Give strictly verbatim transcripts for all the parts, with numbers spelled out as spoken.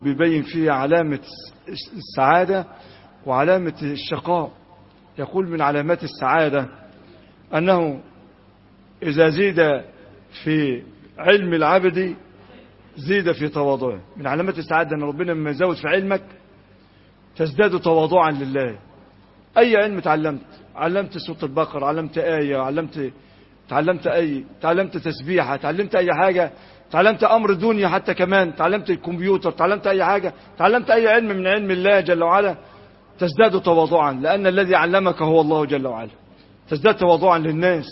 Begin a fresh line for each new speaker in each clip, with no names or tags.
بيبين فيه علامة السعادة وعلامة الشقاء. يقول من علامات السعادة أنه إذا زيد في علم العبد زيد في تواضعه. من علامات السعادة أن ربنا لما يزود في علمك تزداد تواضعا لله. أي علم تعلمت، علمت سورة البقرة، علمت آية، علمت تعلمت أي تعلمت تسبيحة، تعلمت أي حاجة، تعلمت أمر دنيا، حتى كمان تعلمت الكمبيوتر، تعلمت أي حاجة، تعلمت أي علم من علم الله جل وعلا، تزداد تواضعا لأن الذي علمك هو الله جل وعلا. تزداد تواضعا للناس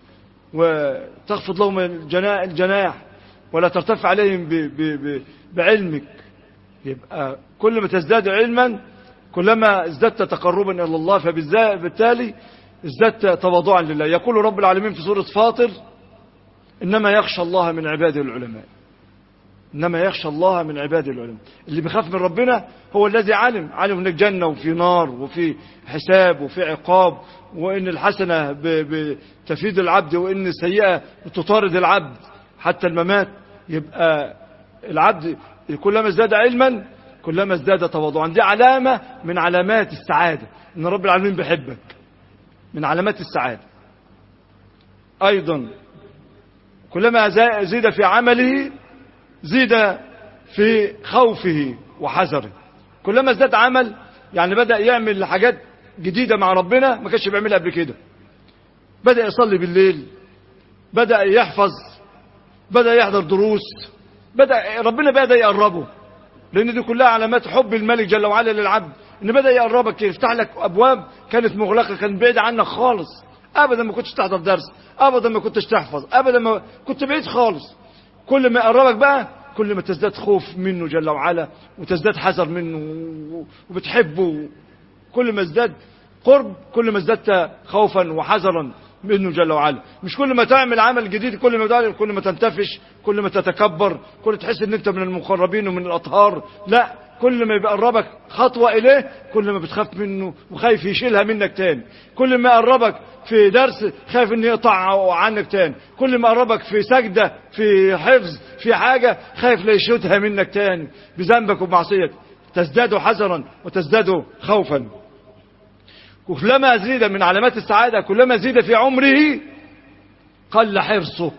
وتخفض لهم الجناح ولا ترتفع عليهم ب ب ب بعلمك. يبقى كل ما تزداد علما كلما ازددت تقربا إلى الله، فبالتالي ازددت تواضعا لله. يقول رب العالمين في سورة فاطر: إنما يخشى الله من عباده العلماء. إنما يخشى الله من عباده العلماء. اللي بيخاف من ربنا هو الذي علم علم انك جنة وفي نار وفي حساب وفي عقاب، وإن الحسنة بتفيد العبد وإن السيئة بتطارد العبد حتى الممات. يبقى العبد كلما ازداد علما كلما ازداد تواضعا. دي علامة من علامات السعادة، إن رب العالمين بيحبك، من علامات السعادة. أيضا كلما زيد في عمله زيد في خوفه وحذره. كلما ازداد عمل يعني بدأ يعمل حاجات جديدة مع ربنا ما كانش بيعملها قبل كده. بدأ يصلي بالليل، بدأ يحفظ، بدأ يحضر دروس، بدأ ربنا بدأ يقربه، لأن دي كلها علامات حب الملك جل وعلا للعبد. إن بدأ يقربك، يفتح لك أبواب كانت مغلقة، كانت بعيدة عنك خالص. أبدا ما كنتش تحضر درس، أبدا ما كنتش تحفظ، أبدا ما كنت بعيد خالص. كل ما يقربك بقى كل ما تزداد خوف منه جل وعلا وتزداد حذر منه وبتحبه. كل ما ازداد قرب كل ما ازدادت خوفا وحذرا منه جل وعلا. مش كل ما تعمل عمل جديد كل ما كل ما تنتفش، كل ما تتكبر، كل تحس ان انت من المقربين ومن الاطهار. لا، كل ما يقربك خطوة اليه كل ما بتخاف منه وخايف يشيلها منك تاني. كل ما يقربك في درس خايف ان يقطع عنك تاني. كل ما يقربك في سجدة، في حفظ، في حاجة، خايف لا يشوتها منك تاني بذنبك وبمعصيتك. تزداد حذرا وتزداد خوفا. كلما زيد من علامات السعادة كلما زيد في عمره قل حرصه.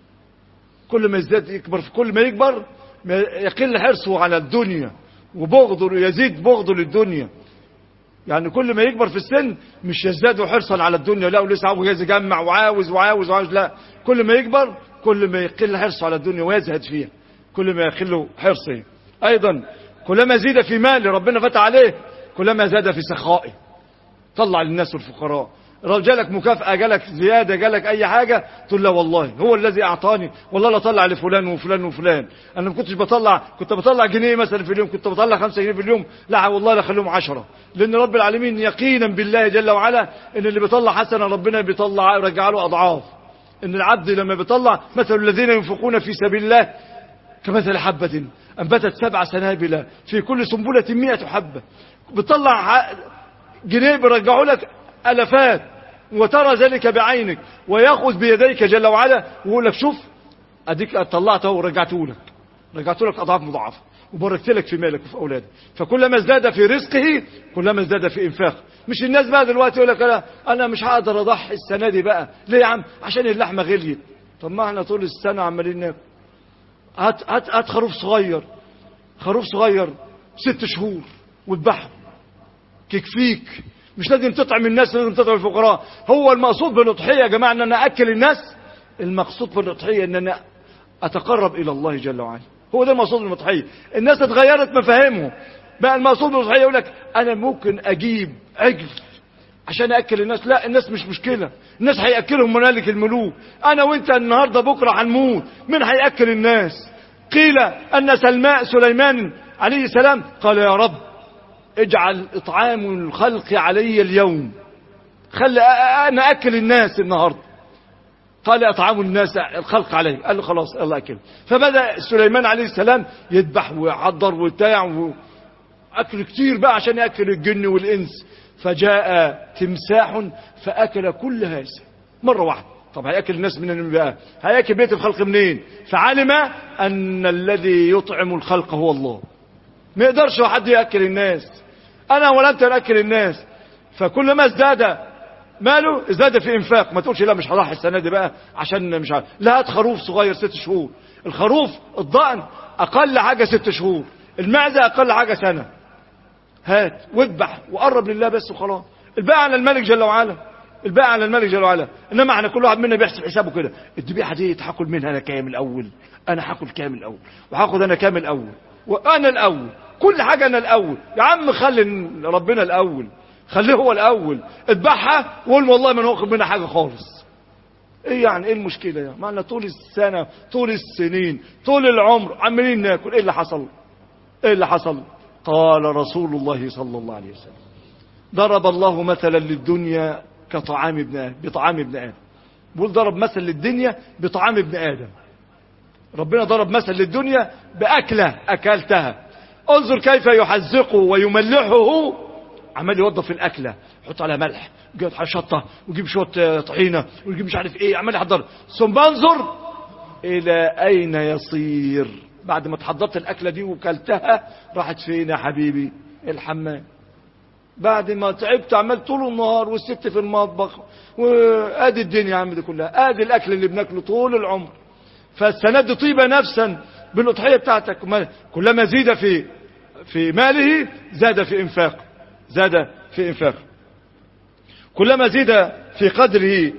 كل ما يزداد يكبر، كل ما يكبر يقل حرصه على الدنيا وبغضه، يزيد بغضه للدنيا. يعني كل ما يكبر في السن مش يزداد حرصا على الدنيا، لا ولسه عاوز يجمع وعاوز وعاوز وعاوز، لا، كل ما يكبر كل ما يقل حرصه على الدنيا ويزهد فيها، كل ما يقل حرصه. ايضا كلما زيد في مال ربنا فتح عليه كلما زاد في سخائه، طلع للناس والفقراء. لو جالك مكافأة، جالك زيادة، جالك أي حاجة، تقول لا والله هو الذي أعطاني، والله لا طلع لفلان وفلان وفلان. أنا ما كنتش بطلع، كنت بطلع جنيه مثلا في اليوم، كنت بطلع خمسة جنيه في اليوم، لا والله لا خليهم عشرة. لأن رب العالمين يقينا بالله جل وعلا إن اللي بيطلع حسنة ربنا بيطلع يرجع له أضعاف. إن العبد لما بيطلع مثل الذين ينفقون في سبيل الله كمثل حبة أنبتت سبع سنابل في كل سنبلة مئة حبة. بتطلع جنيه بيرجعوا لك ألفات وترى ذلك بعينك، ويأخذ بيديك جل وعلا ويقول لك شوف أديك طلعته ورجعته لك، رجعته لك أضعاف مضاعفة وباركت لك في مالك وفي أولادك. فكلما ازداد في رزقه كلما ازداد في إنفاقه. مش الناس بقى دلوقتي يقول لك أنا, أنا مش هقدر أضحي السنة دي بقى. ليه يا عم؟ عشان اللحمة غليت. طب ما احنا طول السنة عمالين ناكل. هات هات هات خروف صغير، خروف صغير ست شهور وذبحه يكفيك. مش لازم تطعم الناس، لازم تطعم الفقراء. هو المقصود بالاضحيه يا جماعه ان انا اكل الناس؟ المقصود بالاضحيه ان انا اتقرب الى الله جل وعلا. هو ده المقصود بالاضحيه. الناس اتغيرت مفاهيمهم بقى. المقصود بالاضحيه يقول لك انا ممكن اجيب عجل عشان اكل الناس. لا، الناس مش مشكله، الناس هياكلهم ملك الملوك. انا وانت النهارده بكره هنموت، مين هياكل الناس؟ قيل ان سلماء سليمان عليه السلام قال يا رب اجعل اطعام الخلق علي اليوم، خلي انا اكل الناس النهارده. قال اطعام الناس الخلق علي، قال له خلاص الله اكل. فبدا سليمان عليه السلام يذبح ويحضر وبتاع واكل كتير بقى عشان ياكل الجن والانس. فجاء تمساح فاكل كل هذا مره واحده. طب هياكل الناس منين بقى؟ هياكل بيت الخلق منين؟ فعلم ان الذي يطعم الخلق هو الله. ما يقدرش حد يأكل الناس، أنا ولا أنت نأكل الناس. فكل ما ازداد ماله ازداد في إنفاق. ما تقولش لا مش هضحي السنة دي بقى عشان مش عارف. لا، هات خروف صغير ست شهور. الخروف الضأن أقل حاجة ست شهور، المعزة أقل حاجة سنة. هات واذبح وقرب لله بس وخلاص. الباقي على الملك جل وعلا، الباقي على الملك جل وعلا. انما احنا كل واحد منا بيحسب حسابه كده. الذبيحه دي هاكل منها انا كام الاول، انا هاكل كام الاول، وهاخد انا كام الاول، وانا الاول، كل حاجه انا الاول. يا عم خلي ربنا الاول، خليه هو الاول. اذبحها وقول والله ما ناخد منها حاجه خالص. ايه يعني ايه المشكله يعني؟ معنا طول السنه طول السنين طول العمر عمالين ناكل. ايه اللي حصل؟ ايه اللي حصل؟ قال رسول الله صلى الله عليه وسلم: ضرب الله مثلا للدنيا كطعام ابن آدم، بطعام ابن آدم. بقول ضرب مثل للدنيا بطعام ابن آدم. ربنا ضرب مثل للدنيا بأكلة أكلتها. انظر كيف يحزقه ويملحه. عمال يوظف الأكلة، يحط عليها ملح، يجيب شطة، ويجيب شوية طحينة، ويجيب مش عارف ايه، عمال يحضر. ثم انظر إلى أين يصير بعد ما تحضرت الأكلة دي وكلتها. راحت فين يا حبيبي؟ الحمام. بعد ما تعبت عمال طول النهار والست في المطبخ، وادي الدنيا يا عم دي كلها، ادي الاكل اللي بناكله طول العمر. فالسند طيب نفسا بالاضحيه بتاعتك. كلما زيد في في ماله زاد في انفاق، زاد في انفاق. كلما زيد في قدره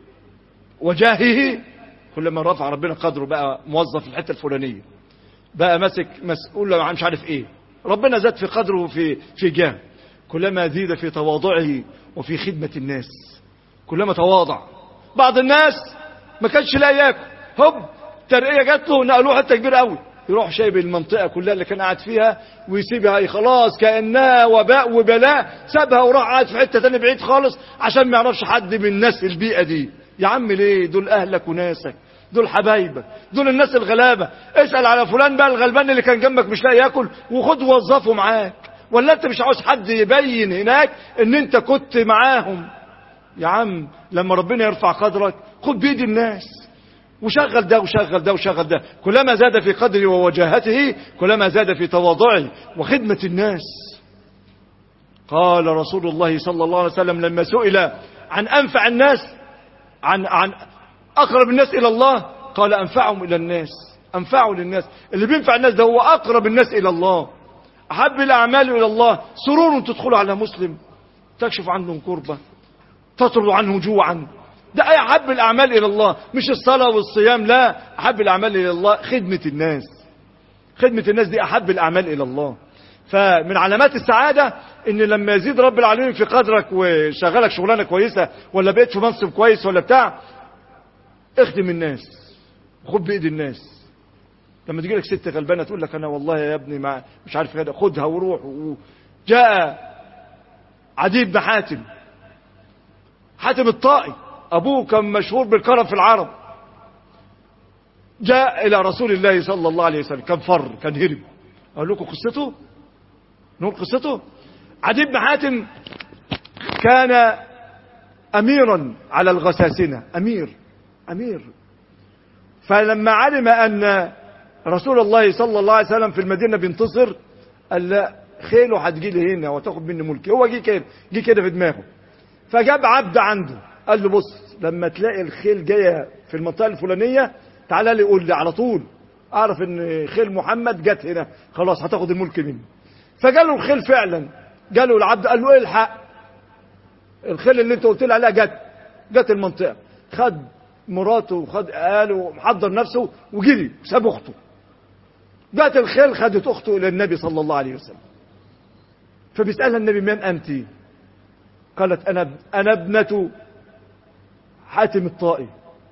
وجاهه، كلما رفع ربنا قدره، بقى موظف في الحته الفلانيه، بقى ماسك مسؤول عن مش عارف ايه. ربنا زاد في قدره وفي في جاه. كلما زيد في تواضعه وفي خدمة الناس، كلما تواضع. بعض الناس ما كانش لا ياكل، هوب ترقية جات له نقلوه حتة كبيرة قوي، يروح شايب المنطقة كلها اللي كان قاعد فيها ويسيبها خلاص كأنها وباء وبلاء، سابها وراح قاعد في حتة تانية بعيد خالص عشان ما يعرفش حد من الناس البيئة دي. يا عم ليه؟ دول أهلك وناسك، دول حبايبك، دول الناس الغلابة. اسأل على فلان بقى الغلبان اللي كان جنبك مش لاقي ياكل، وخد وظفه معاك. ولا انت مش عاوز حد يبين هناك ان انت كنت معاهم؟ يا عم لما ربنا يرفع قدرك خد بيد الناس، وشغل ده وشغل ده وشغل ده. كلما زاد في قدره ووجاهته كلما زاد في تواضعه وخدمة الناس. قال رسول الله صلى الله عليه وسلم لما سئل عن أنفع الناس، عن عن أقرب الناس إلى الله، قال أنفعهم إلى الناس. أنفعوا للناس، اللي بينفع الناس ده هو أقرب الناس إلى الله. أحب الأعمال إلى الله سرور تدخل على مسلم تكشف عنه كربة تطرد عنه جوعا. ده أحب الأعمال إلى الله، مش الصلاة والصيام، لا. أحب الأعمال إلى الله خدمة الناس. خدمة الناس دي أحب الأعمال إلى الله. فمن علامات السعادة إن لما يزيد رب العالمين في قدرك وشغلك شغلانة كويسة، ولا بقيت في منصب كويس ولا بتاع، اخدم الناس، خد بإيد الناس. لما تجي لك ست غلبانه تقول لك انا والله يا ابني ما مش عارف كده، خدها وروح. جاء عدي بن حاتم، حاتم الطائي، ابوه كان مشهور بالكرم في العرب. جاء الى رسول الله صلى الله عليه وسلم، كان فر، كان هرب. اقول لكم قصته، نقول قصته. عدي بن حاتم كان اميرا على الغساسنه، امير امير فلما علم ان رسول الله صلى الله عليه وسلم في المدينة بينتصر، قال لا، خيله هتجي لي هنا وتاخد مني ملكي. هو جه كده، جه كده في دماغه. فجاب عبد عنده قال له بص، لما تلاقي الخيل جايه في المنطقة الفلانية تعالى لي قول لي على طول، اعرف ان خيل محمد جت هنا، خلاص هتاخد الملك مني. فجاله الخيل فعلا، جاله العبد قال له ايه الحق، الخيل اللي انت قلت لي عليها جت، جت المنطقة. خد مراته وخد اهله ومحضر نفسه وجري ساب اخته. جاءت الخيل خدت اخته الى النبي صلى الله عليه وسلم. فبيسألها النبي من انت؟ قالت انا انا ابنة حاتم الطائي،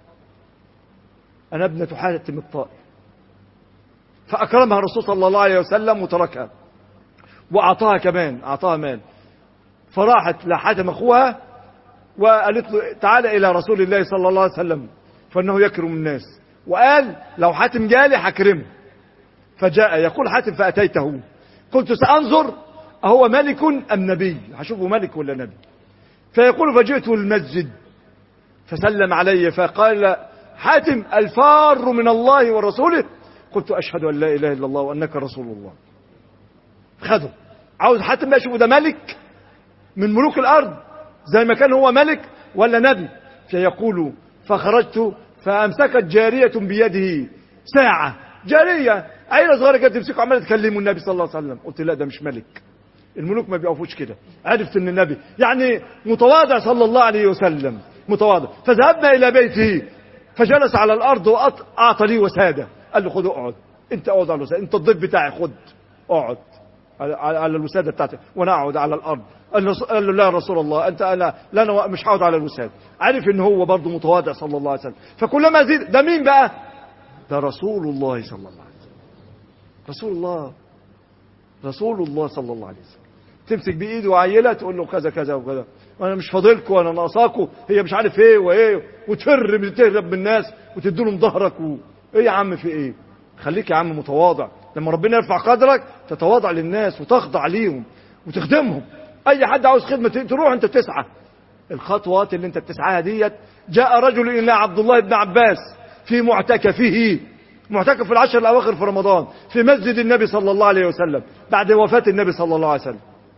انا ابنة حاتم الطائي. فاكرمها الرسول صلى الله عليه وسلم وتركها، واعطاها كمان، اعطاها مال. فراحت لحاتم اخوها وقالت له تعالى الى رسول الله صلى الله عليه وسلم فانه يكرم الناس، وقال لو حاتم جالي هكرمه. فجاء يقول حاتم فأتيته، قلت سأنظر أهو ملك أم نبي، هشوفه ملك ولا نبي. فيقول فجئت المسجد فسلم علي فقال حاتم الفار من الله ورسوله، قلت أشهد أن لا إله إلا الله وأنك رسول الله. خده. عاوز حاتم بقى يشوفه ده ملك من ملوك الارض زي ما كان هو ملك ولا نبي. فيقول فخرجت فامسكت جارية بيده ساعة، جارية عيلة صغيرة كانت تمسكه عمالة تكلمه النبي صلى الله عليه وسلم. قلت لا ده مش ملك، الملوك ما بيقفوش كده. عرفت ان النبي يعني متواضع صلى الله عليه وسلم، متواضع. فذهبنا الى بيته فجلس على الارض واعطى لي وسادة. قال له خد اقعد، انت اقعد على الوسادة، انت الضيف بتاعي، خد اقعد على الوسادة بتاعتي وانا اقعد على الارض. قال له, قال له لا يا رسول الله، انت انا لا انا مش هقعد على الوسادة. عارف ان هو برضه متواضع صلى الله عليه وسلم. فكلما زيد، ده مين بقى؟ ده رسول الله صلى الله عليه وسلم. رسول الله رسول الله صلى الله عليه وسلم. تمسك بايده عيله تقول له كذا كذا وكذا، وانا مش فاضلكم وانا ناقصاكم، هي مش عارف ايه وايه، وتهرب تهرب من الناس وتدي لهم ظهرك و... ايه يا عم في ايه؟ خليك يا عم متواضع. لما ربنا يرفع قدرك تتواضع للناس وتخضع ليهم وتخدمهم. اي حد عاوز خدمه تروح انت تسعى. الخطوات اللي انت بتسعاها ديت. جاء رجل الى عبد الله بن عباس في معتكفه، معتكف في العشر الاواخر في رمضان في مسجد النبي صلى الله عليه وسلم بعد وفاة النبي صلى الله عليه وسلم.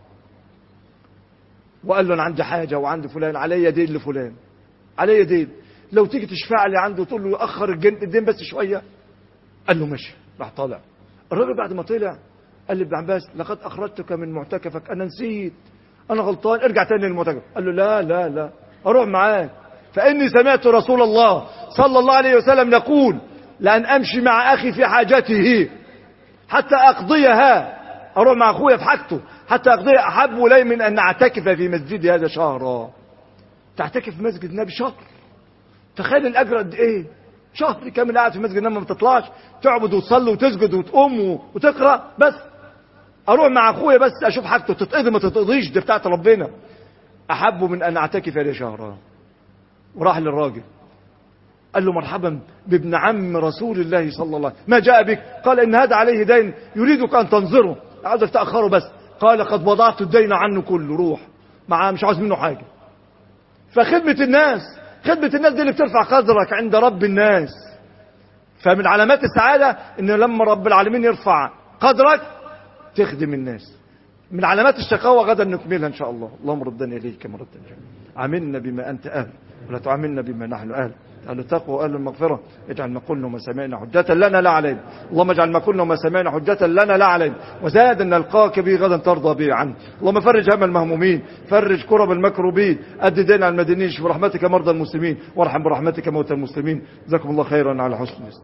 وقال له انا عندي حاجة وعندي فلان، عليا دين لفلان، عليا دين، لو تيجي تشفع لي عنده تقول له اخر الدين بس شوية. قال له ماشي. راح طالع الراجل. بعد ما طلع قال لابن عباس لقد اخرجتك من معتكفك، انا نسيت، انا غلطان، ارجع تاني للمعتكف. قال له لا لا لا اروح معاك، فاني سمعت رسول الله صلى الله عليه وسلم يقول لأن أمشي مع أخي في حاجته حتى أقضيها، أروح مع أخويا في حاجته حتى أقضيها، أحب إلي من أن أعتكف في مسجد هذا شهرا. تعتكف في مسجد النبي شهر، تخيل الأجر قد إيه؟ شهر كامل قاعد في مسجد النبي ما بتطلعش، تعبد وتصلي وتسجد وتقوم وتقرأ بس. أروح مع أخويا بس أشوف حاجته تتقضي ما تتقضيش، دي بتاعت ربنا. أحب من أن أعتكف هذا شهرا. وراح للراجل قال له مرحبا بابن عم رسول الله صلى الله عليه وسلم، ما جاء بك؟ قال ان هذا عليه دين يريدك ان تنظره، عاوزك تاخره بس. قال قد وضعت الدين عنه كله، روح معاه مش عاوز منه حاجه. فخدمه الناس، خدمه الناس دي اللي بترفع قدرك عند رب الناس. فمن علامات السعاده ان لما رب العالمين يرفع قدرك تخدم الناس. من علامات الشقاوه غدا نكملها ان شاء الله. اللهم ردنا اليك مرة جميلة، عاملنا بما انت اهل ولا تعاملنا بما نحن اهل. أهل التقوى وأهل المغفرة، اجعل ما قلنا وما سمعنا حجة لنا لا علينا. اللهم اجعل ما قلنا وما سمعنا حجة لنا لا علينا، وزاد أن نلقاك به غدا ترضى به عنه. اللهم فرج هم المهمومين، فرج كرب المكروبين، أد دين على المدينين، برحمتك مرضى المسلمين، وارحم برحمتك موتى المسلمين. جزاكم الله خيرا على حسن